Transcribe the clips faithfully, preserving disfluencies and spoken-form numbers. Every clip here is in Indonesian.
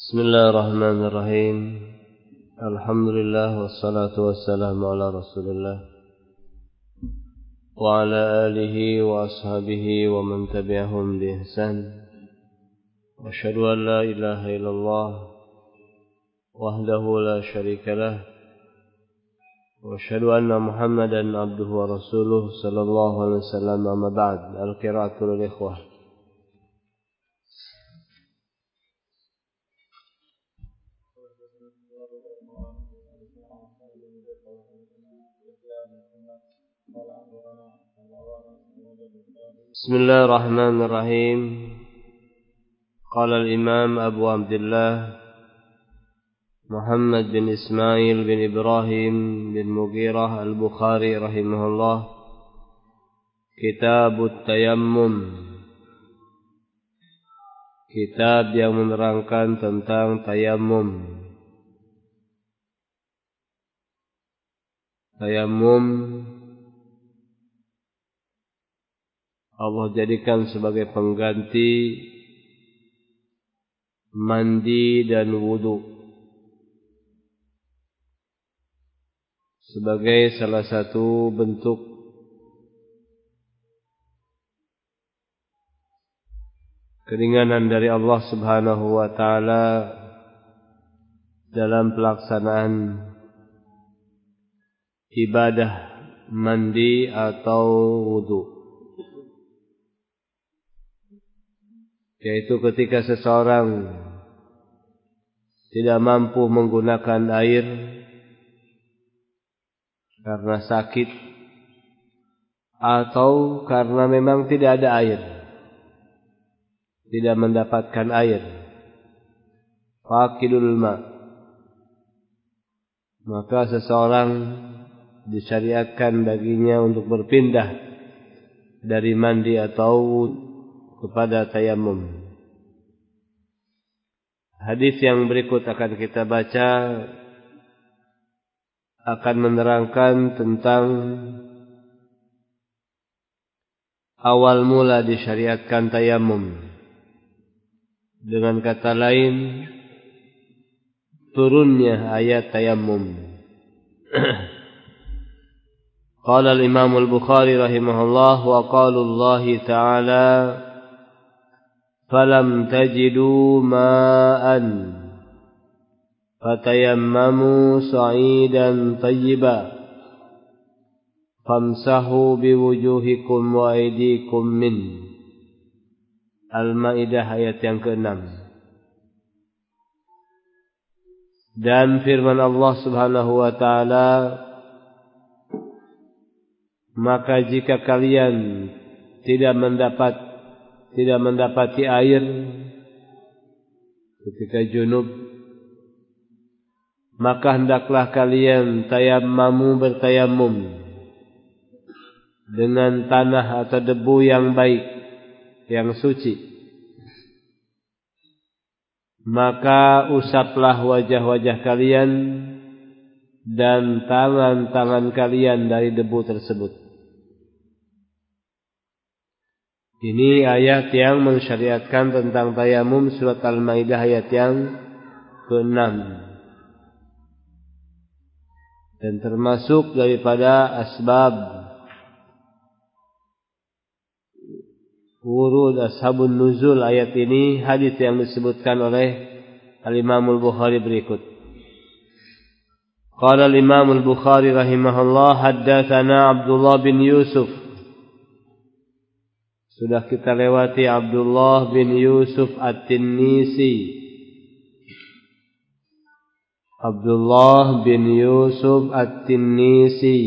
Bismillahirrahmanirrahim. Alhamdulillah wassalatu wassalamu ala Rasulillah wa ala alihi wa ashabihi wa man tabi'ahum bi ihsan. Wa asyhadu an la ilaha illallah wahdahu la syarika lah wa asyhadu anna Muhammadan abduhu wa rasuluh sallallahu alaihi wasallam. Amma ba'd. Al-qira'atu lil ikhwah. Bismillahirrahmanirrahim. Qala al-Imam Abu Abdullah Muhammad bin Ismail bin Ibrahim bin Mughirah al-Bukhari rahimahullah, Kitabut Tayammum, kitab yang menerangkan tentang tayammum. Tayammum Allah jadikan sebagai pengganti mandi dan wudu, sebagai salah satu bentuk keringanan dari Allah Subhanahu wa ta'ala dalam pelaksanaan ibadah mandi atau wudu. Yaitu ketika seseorang tidak mampu menggunakan air karena sakit atau karena memang tidak ada air, tidak mendapatkan air, faqidul ma, maka seseorang disyariatkan baginya untuk berpindah dari mandi atau kepada tayammum. Hadis yang berikut akan kita baca akan menerangkan tentang awal mula disyariatkan tayammum. Dengan kata lain, turunnya ayat tayammum. Qala al-Imam al-Bukhari rahimahullah wa qala Allah ta'ala falam tajidu ma'an fatayammamu sa'idan tayyiba famsahu biwujuhikum wa aydikum min. Al-Maidah ayat yang keenam. Dan firman Allah Subhanahu wa ta'ala, maka jika kalian tidak mendapat tidak mendapati air ketika junub, maka hendaklah kalian tayammamu bertayamum dengan tanah atau debu yang baik, yang suci. Maka usaplah wajah-wajah kalian dan tangan-tangan kalian dari debu tersebut. Ini ayat yang mensyariatkan tentang tayamum, surat Al-Maidah ayat yang keenam. Dan termasuk daripada asbab wurud ashabun nuzul ayat ini, hadis yang disebutkan oleh Al-Imam Al-Bukhari berikut. Qala Al-Imam Al-Bukhari rahimahullah, haddatsana Abdullah bin Yusuf. Sudah kita lewati Abdullah bin Yusuf At-Tinnisi. Abdullah bin Yusuf At-Tinnisi.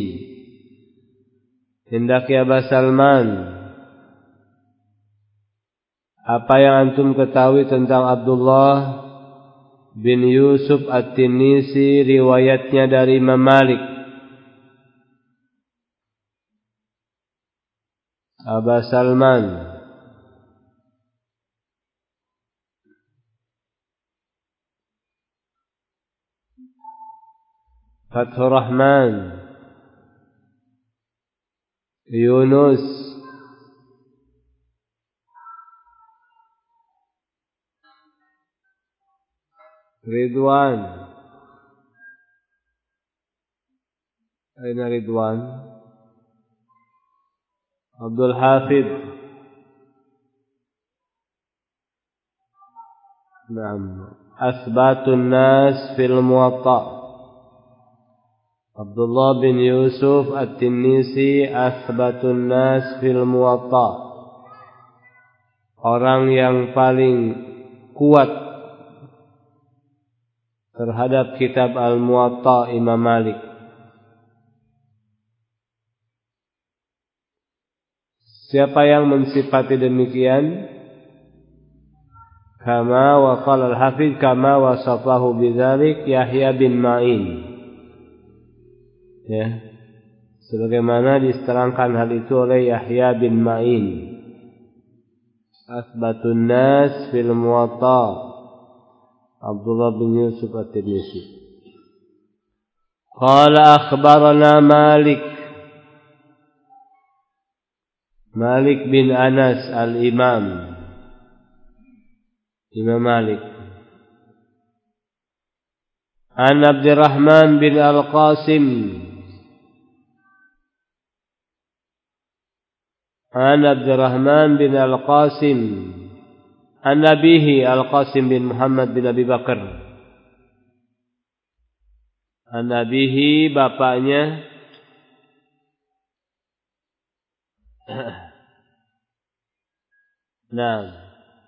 Hendak ya Aba Salman, apa yang antum ketahui tentang Abdullah bin Yusuf At-Tinnisi, riwayatnya dari Imam Malik? Aba Salman. Fathur Rahman. Yunus. Ridwan. Aina Ridwan? Abdul Hafid. Naam. Asbatun nas fil Muwatta. Abdullah bin Yusuf At-Tinnisi asbatun nas fil Muwatta. Orang yang paling kuat terhadap kitab Al-Muwatta Imam Malik. Siapa yang mensifati demikian? Kama wa qala al-Hafidz kama wasafahu bidzalik Yahya bin Ma'in. Ya. Sebagaimana diterangkan hal itu oleh Yahya bin Ma'in. Asbatun nas fil Muwatta. Abdullah bin Yusuf At-Tinnisi. Qala akhbarana Malik. Malik bin Anas al-Imam. Imam Malik. An Abdurrahman bin Al-Qasim. An Abdurrahman bin Al-Qasim. An Nabihi Al-Qasim bin Muhammad bin Abi Bakar. An Nabihi bapaknya Nah,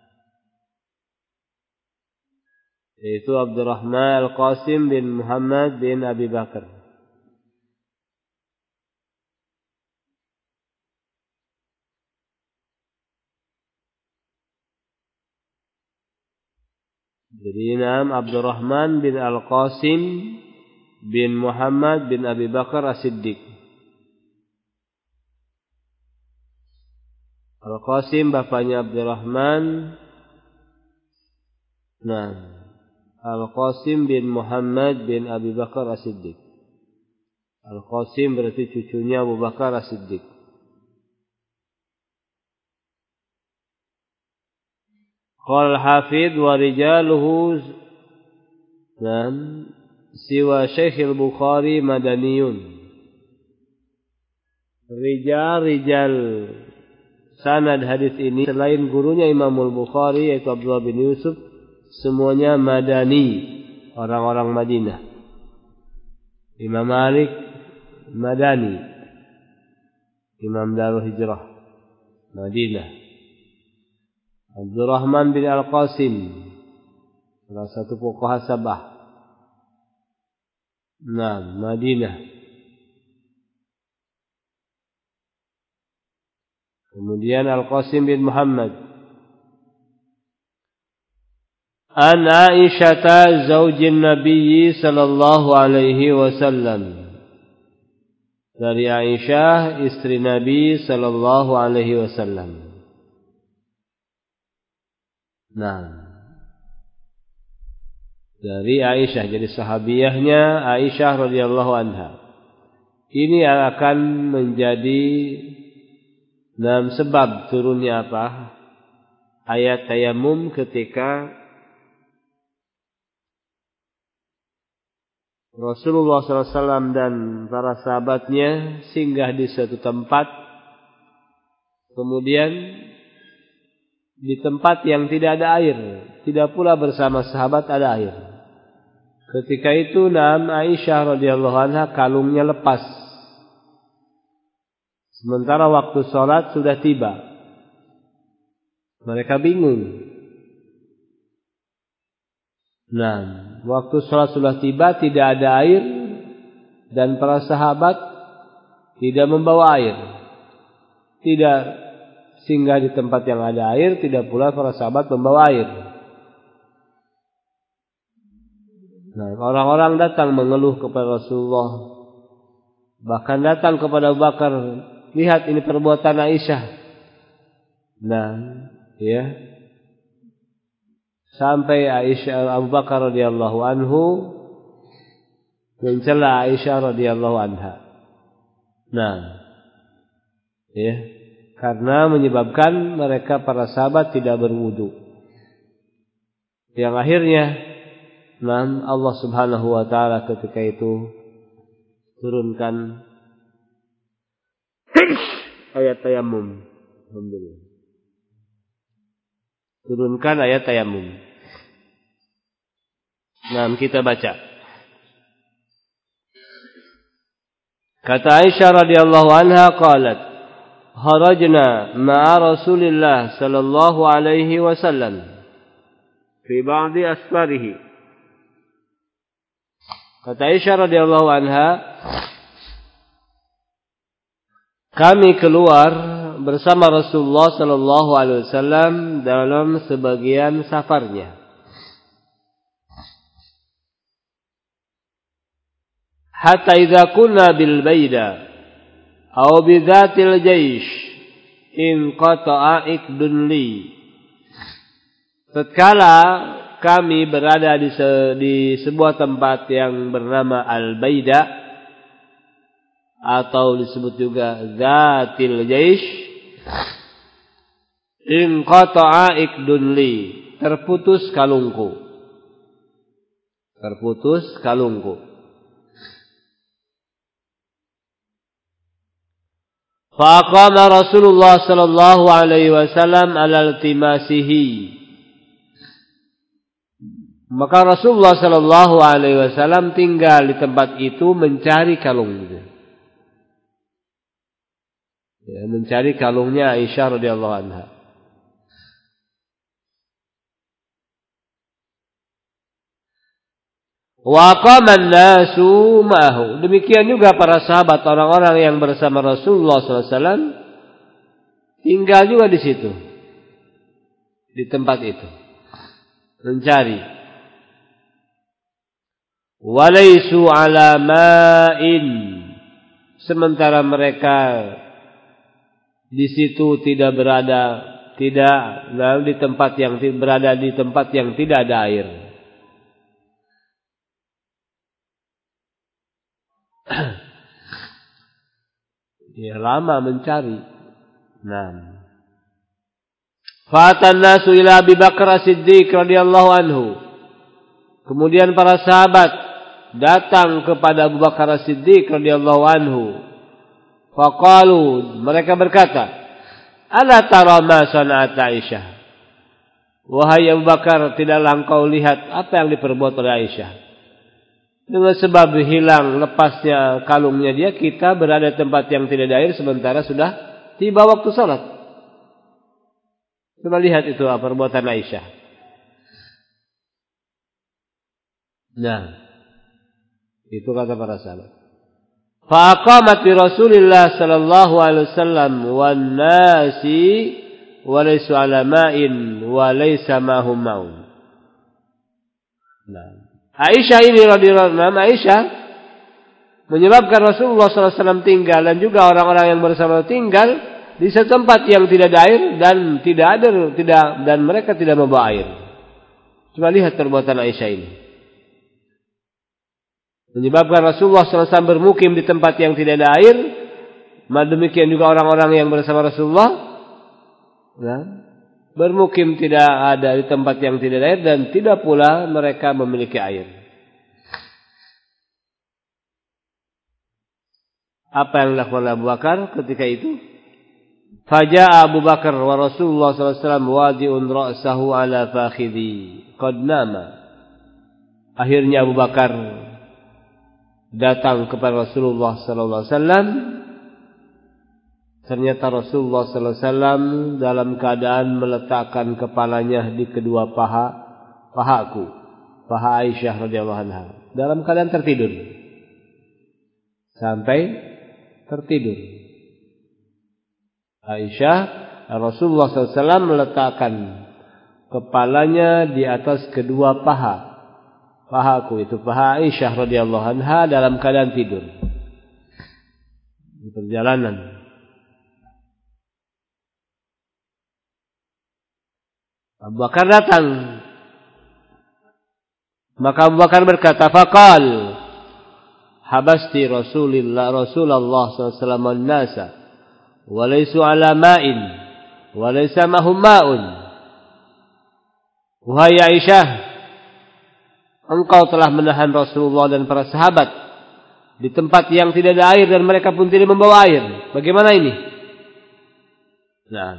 yaitu Abdurrahman Al-Qasim bin Muhammad bin Abi Bakar. Jadi nama Abdurrahman bin Al-Qasim bin Muhammad bin Abi Bakar As-Siddiq. Al-Qasim bapaknya Abdurrahman. Nah, Al-Qasim bin Muhammad bin Abi Bakar As-Siddiq. Al-Qasim berarti cucunya Abu Bakar As-Siddiq. Qala al-Hafidz wa rijaluhu nam siwa Syekh al-Bukhari madaniyun. Rijal-rijal sanad hadis ini selain gurunya Imam al-Bukhari yaitu Abdullah bin Yusuf, semuanya madani, orang-orang Madinah. Imam Malik madani, Imam Darul Hijrah Madinah. Abdurrahman bin Al-Qasim, salah satu fuqaha Sabah. Nah, Madinah. Kemudian Al-Qasim bin Muhammad. An Aisyah zaujin Nabi sallallahu alaihi wasallam. Dari Aisyah istri Nabi sallallahu alaihi wasallam. Nah, dari Aisyah, jadi sahabiyahnya Aisyah radhiyallahu anha. Ini akan menjadi dalam sebab turunnya apa? Ayat tayamum ketika Rasulullah sallallahu alaihi wasallam dan para sahabatnya singgah di suatu tempat, kemudian di tempat yang tidak ada air, tidak pula bersama sahabat ada air. Ketika itu nam Aisyah radhiyallahu anha kalungnya lepas. Sementara waktu sholat sudah tiba. Mereka bingung. Nah, waktu sholat sudah tiba, tidak ada air, dan para sahabat tidak membawa air. Tidak singgah di tempat yang ada air, tidak pula para sahabat membawa air. Nah, orang-orang datang mengeluh kepada Rasulullah. Bahkan datang kepada Abu Bakar, lihat ini perbuatan Aisyah. Nah, ya. Sampai Aisyah Abu Bakar radhiyallahu anhu mencela Aisyah radhiyallahu anha. Nah, ya. Karena menyebabkan mereka para sahabat tidak berwudu. Yang akhirnya Nah, Allah Subhanahu wa taala ketika itu turunkan ayat tayamum. Alhamdulillah. Turunkan ayat tayamum. Nah, kita baca. Kata Aisyah radhiyallahu anha qalat, "Kharajna ma'a Rasulillah sallallahu alaihi wasallam fi ba'di asfarihi." Kata Aisyah radhiyallahu anha, kami keluar bersama Rasulullah sallallahu alaihi wasallam dalam sebagian safarnya. Hatta idza kunna bil baida aw bi dzatil jaish in qata'a ikdun li. Tatkala kami berada di, se, di sebuah tempat yang bernama Al-Baida atau disebut juga Zatil Jaish, in qata'a ikdun li, terputus kalungku. Terputus kalungku. Fa aqama Rasulullah sallallahu alaihi wasallam ala iltimasihi. Maka Rasulullah sallallahu alaihi wasallam tinggal di tempat itu mencari kalung itu. Ya, mencari kalungnya Aisyah radhiyallahu anha. Wa qama an-nasu ma'ahu. Demikian juga para sahabat, orang-orang yang bersama Rasulullah sallallahu alaihi wasallam tinggal juga di situ. Di tempat itu. Mencari. Walaisu ala ma'in, sementara mereka di situ tidak berada, tidak di tempat yang berada di tempat yang tidak ada air. Ya, lama mencari. Nah, fatan nasu ila Abi Bakar As-Siddiq radhiyallahu anhu. Kemudian para sahabat datang kepada Abu Bakar As-Siddiq radhiyallahu anhu. Faqalu, mereka berkata, "Ala tara ma sana'at Aisyah?" Wahai Abu Bakar, tidaklah engkau lihat apa yang diperbuat oleh Aisyah? Dengan sebab hilang lepasnya kalungnya dia, kita berada di tempat yang tidak ada air sementara sudah tiba waktu salat. Coba lihat itu apa perbuatan Aisyah. Nah, itu kata para sahabat. Fa aqamat bi Rasulillah sallallahu alaihi wasallam wan nasi wa laysa ala ma'in wa laysa ma'hum ma'un. Nah, Aisyah ini radhiyallahu anha, Aisyah menyebabkan Rasulullah sallallahu alaihi wasallam tinggal dan juga orang-orang yang bersama tinggal di satu tempat yang tidak ada air dan tidak ada tidak dan mereka tidak membawa air. Coba lihat perbuatan Aisyah ini. Menyebabkan Rasulullah sallallahu alaihi wasallam bermukim di tempat yang tidak ada air. Demikian juga orang-orang yang bersama Rasulullah, nah, bermukim tidak ada di tempat yang tidak ada air dan tidak pula mereka memiliki air. Apa yang dilakukan Abu Bakar ketika itu? Faja'a Abu Bakar wa Rasulullah sallallahu alaihi wasallam wadi'un ra'sahu ala fakhidhi qad nama. Akhirnya Abu Bakar datang kepada Rasulullah sallallahu alaihi wasallam. Ternyata Rasulullah sallallahu alaihi wasallam dalam keadaan meletakkan kepalanya di kedua paha pahaku, paha Aisyah radhiyallahu anha, dalam keadaan tertidur. Sampai tertidur. Aisyah, Rasulullah sallallahu alaihi wasallam meletakkan kepalanya di atas kedua paha pahaku, itu paha Aisyah radhiyallahu anha dalam keadaan tidur di perjalanan. Abu Bakar datang, maka Abu Bakar berkata, faqal habasti Rasulillah Rasulullah sallallahu alaihi wasallam an-nasa wa laysu ala ma'in wa laysa mahum ma'un. Wahai Aisyah, engkau telah menahan Rasulullah dan para sahabat di tempat yang tidak ada air dan mereka pun tidak membawa air. Bagaimana ini? Nah,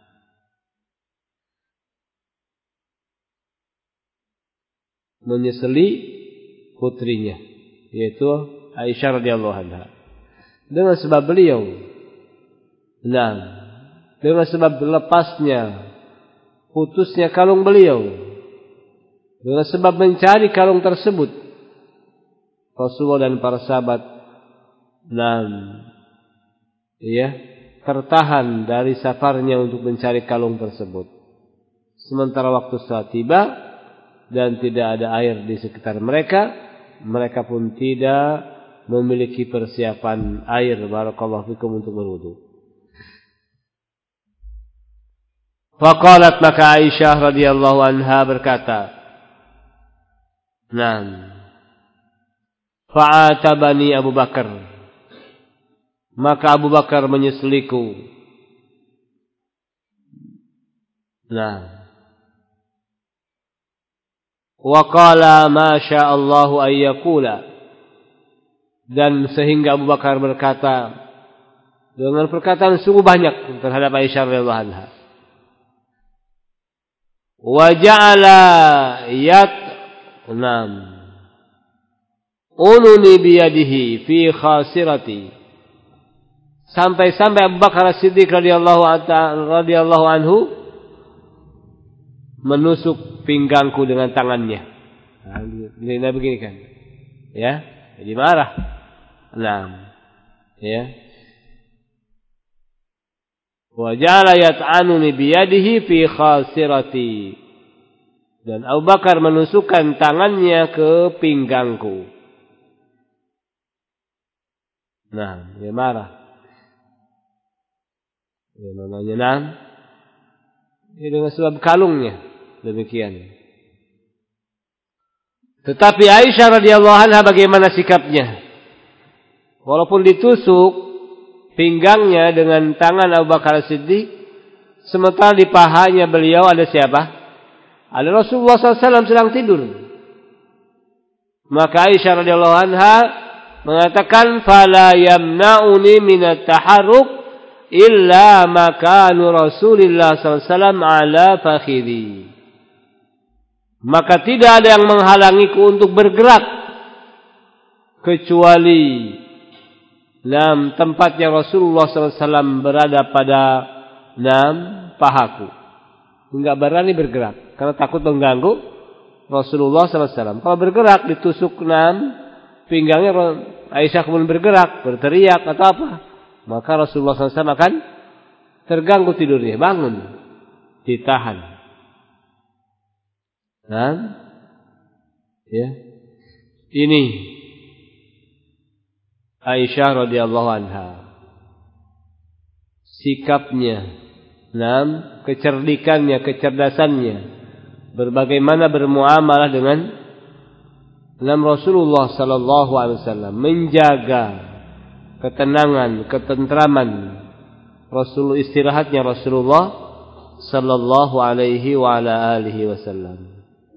menyesali putrinya, yaitu Aisyah radhiyallahu anha, dengan sebab beliau, nah, dengan sebab lepasnya, putusnya kalung beliau, dengan sebab mencari kalung tersebut, Rasulullah dan para sahabat, nah, ya, tertahan dari safarnya untuk mencari kalung tersebut. Sementara waktu saat tiba dan tidak ada air di sekitar mereka, mereka pun tidak memiliki persiapan air, barakallahu fikum, untuk berwudu. Faqalat, maka Aisyah radhiyallahu anha berkata, "Naam. Fa'atabani Abu Bakar." Maka Abu Bakar menyeseliku. Nah. Wa qala ma sya'allahu ay yaqula. Dan sehingga Abu Bakar berkata dengan perkataan sungguh banyak terhadap Aisyah radhiyallahu anha. Wa ja'ala yatnam ununi biyadihi fi khasirati. Sampai-sampai Abu Bakar As-Siddiq radhiyallahu radhiyallahu anhu menusuk pinggangku dengan tangannya. Nah, begini, begini kan. Ya, jadi marah. Nah, ya. Wa ja'ala yat'anuni biyadihi fi khasirati. Dan Abu Bakar menusukkan tangannya ke pinggangku. Nah, dia marah. Ya, namanya nam. Ini dengan sebab kalungnya. Demikian. Tetapi Aisyah radhiyallahu anha bagaimana sikapnya? Walaupun ditusuk pinggangnya dengan tangan Abu Bakar Siddiq, sementara di pahanya beliau ada siapa? Ada Rasulullah sallallahu alaihi wasallam sedang tidur. Maka Aisyah radhiyallahu anha mengatakan, "Fala yamna'uni minat taharruk illa makanu Rasulillah sallallahu alaihi wasallam ala fakhidhi." Maka tidak ada yang menghalangiku untuk bergerak kecuali dalam tempatnya Rasulullah sallallahu alaihi wasallam berada pada dalam pahaku. Enggak berani bergerak karena takut mengganggu Rasulullah sallallahu alaihi wasallam. Kalau bergerak ditusuk enam pinggangnya, Aisyah kemudian bergerak, berteriak atau apa, maka Rasulullah sallallahu alaihi wasallam akan terganggu tidurnya, bangun, ditahan. Nah, ya, ini Aisyah radhiyallahu anha, sikapnya, nah, kecerdikannya, kecerdasannya, berbagaimana bermuamalah dengan dengan Rasulullah sallallahu alaihi wasallam, menjaga ketenangan, ketentraman Rasul, istirahatnya Rasulullah sallallahu alaihi wa ala alihi wasallam.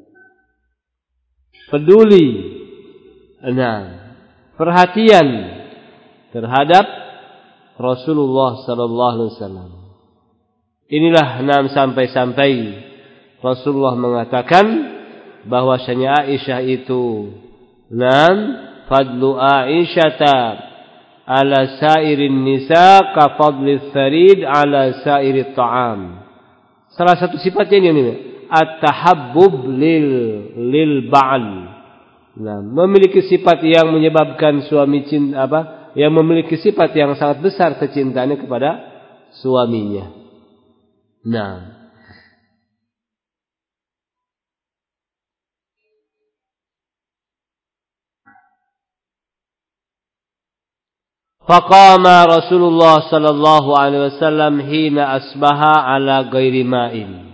Peduli, nah, perhatian terhadap Rasulullah sallallahu alaihi wasallam. Inilah enam sampai-sampai Rasulullah mengatakan bahwasanya Aisyah itu, enam, fadlu Aisyata ala sairin nisa ka fadli tharid ala sairi ta'am. Salah satu sifatnya ini, ini at-tahabbub lil lil ba'al. Nah, memiliki sifat yang menyebabkan suami cinta apa? Yang memiliki sifat yang sangat besar kecintaannya kepada suaminya. Nah, faqama Rasulullah sallallahu alaihi wasallam hina asbaha ala ghairi ma'in.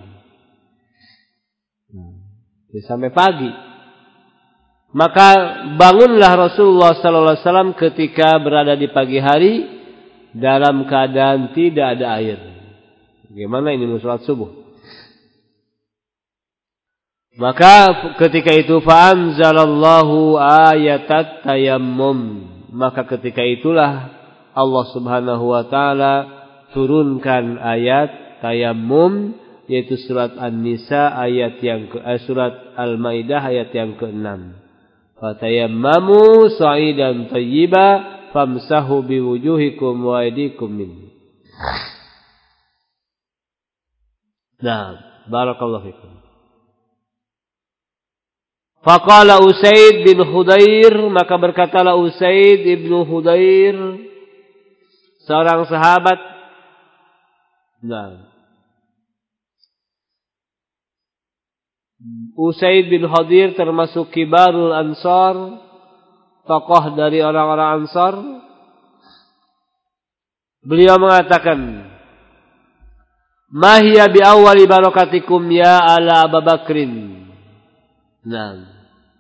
Sampai pagi. Maka bangunlah Rasulullah sallallahu alaihi wasallam ketika berada di pagi hari dalam keadaan tidak ada air. Bagaimana ini mau salat subuh? Maka ketika itu fa'anzalallahu ayatat tayammum. Maka ketika itulah Allah Subhanahu wa taala turunkan ayat tayammum, yaitu surat An-Nisa ayat yang ke eh, surat Al-Maidah ayat yang keenam. Fatayammamu sa'idan thayyiba famsahu biwujuhikum wa aydikum min. Nah, barakallahu fikum. Faqala Usaid bin Khudair, maka berkatalah Usaid bin Khudair, seorang sahabat. Nah, Usaid bin Khudair termasuk kibarul Ansar, tokoh dari orang-orang Ansar. Beliau mengatakan, "Ma hiya bi awwali barakatikum ya ala Abu Bakrin." Nah,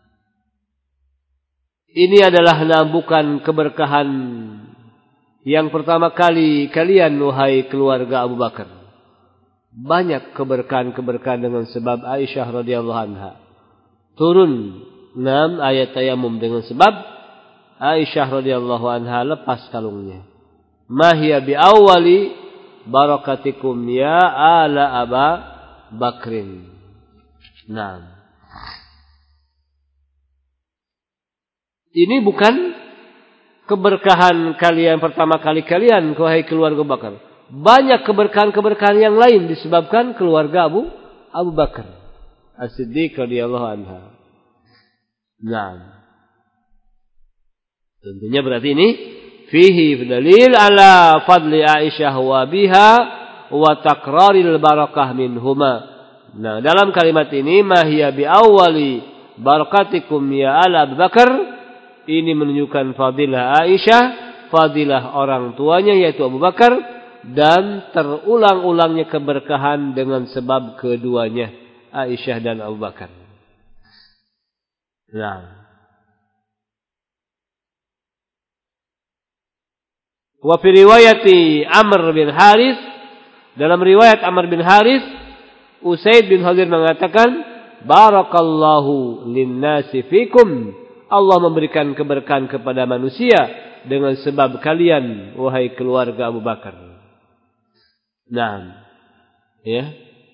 ini adalah nah, bukan keberkahan yang pertama kali kalian wahai keluarga Abu Bakar. Banyak keberkahan-keberkahan dengan sebab Aisyah radhiyallahu anha. Turun enam ayat tayammum dengan sebab Aisyah radhiyallahu anha lepas kalungnya. Ma hiya bi awwali barakatikum ya ala Abu Bakrin. Nah, ini bukan keberkahan kalian pertama kali kalian, wahai keluarga Abu Bakar. Banyak keberkahan-keberkahan yang lain disebabkan keluarga Abu Abu Bakar As-Siddiq radhiyallahu anha. Nah, tentunya berarti ini fihi dalil ala fadli Aisyah wa biha wa takraril barakah minhuma. Nah, dalam kalimat ini mahiya bi awwali barakatikum ya ala Abu Bakar, ini menunjukkan fadilah Aisyah, fadilah orang tuanya yaitu Abu Bakar, dan terulang-ulangnya keberkahan dengan sebab keduanya, Aisyah dan Abu Bakar. Nah, wa fi riwayati Amr bin Harith, dalam riwayat Amr bin Harith, Usaid bin Khudair mengatakan, barakallahu linnasi fikum. Allah memberikan keberkahan kepada manusia dengan sebab kalian, wahai keluarga Abu Bakar. Nah, ya.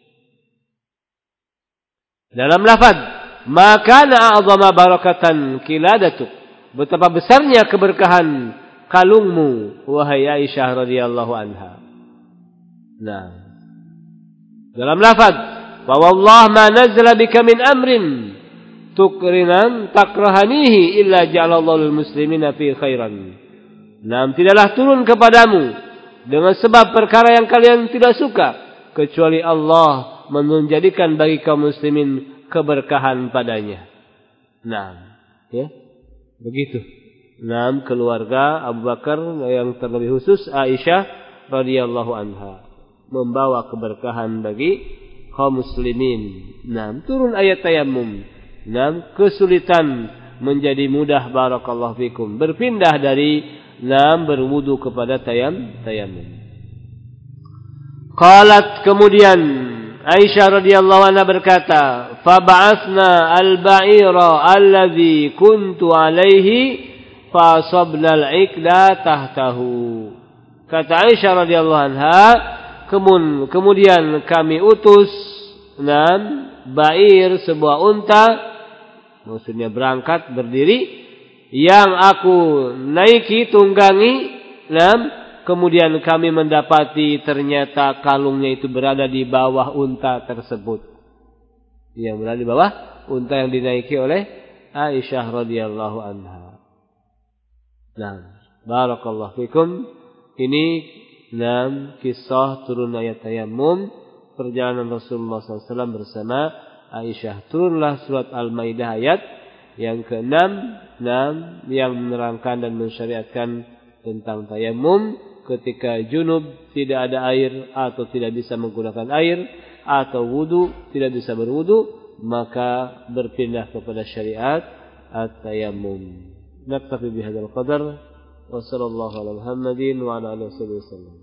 Dalam lafaz, maka na'azama barakatan kiladatuk. Betapa besarnya keberkahan kalungmu, wahai Aisyah radhiyallahu anha. Nah, dalam lafaz, wa wallah ma nazala bika min amrin tukrinan takrahanihi illa ja'alallahu lil muslimina fi khairan. Nah, tidaklah turun kepadamu dengan sebab perkara yang kalian tidak suka, kecuali Allah menjadikan bagi kaum muslimin keberkahan padanya. Nah, ya, begitu. Nah, keluarga Abu Bakar yang terlebih khusus Aisyah radhiyallahu anha membawa keberkahan bagi kaum muslimin. Nah, turun ayat tayammum. Nah, kesulitan menjadi mudah, barakallahu fikum. Berpindah dari nam berwudu kepada tayam tayammum. Qalat, kemudian Aisyah radhiyallahu anha berkata, fa ba'athna al-ba'ira alladhi kuntu alaihi fa asabna al-ikla tahtahu. Kata Aisyah radhiyallahu anha, kemudian kami utus nam ba'ir, sebuah unta, maksudnya berangkat berdiri, yang aku naiki, tunggangi, nam, kemudian kami mendapati ternyata kalungnya itu berada di bawah unta tersebut. Yang berada di bawah unta yang dinaiki oleh Aisyah radhiyallahu anha. Nah, barakallahu fikum. Ini nam kisah turun ayat tayammum, perjalanan Rasulullah sallallahu alaihi wasallam bersama Aisyah. Turunlah surat Al-Maidah ayat yang keenam, enam, yang menerangkan dan mensyariatkan tentang tayammum ketika junub, tidak ada air atau tidak bisa menggunakan air, atau wudu tidak bisa berwudu, maka berpindah kepada syariat at-tayammum. Naktafi bihadzal qadar wa sallallahu ala Muhammadin wa ala alihi wasallam.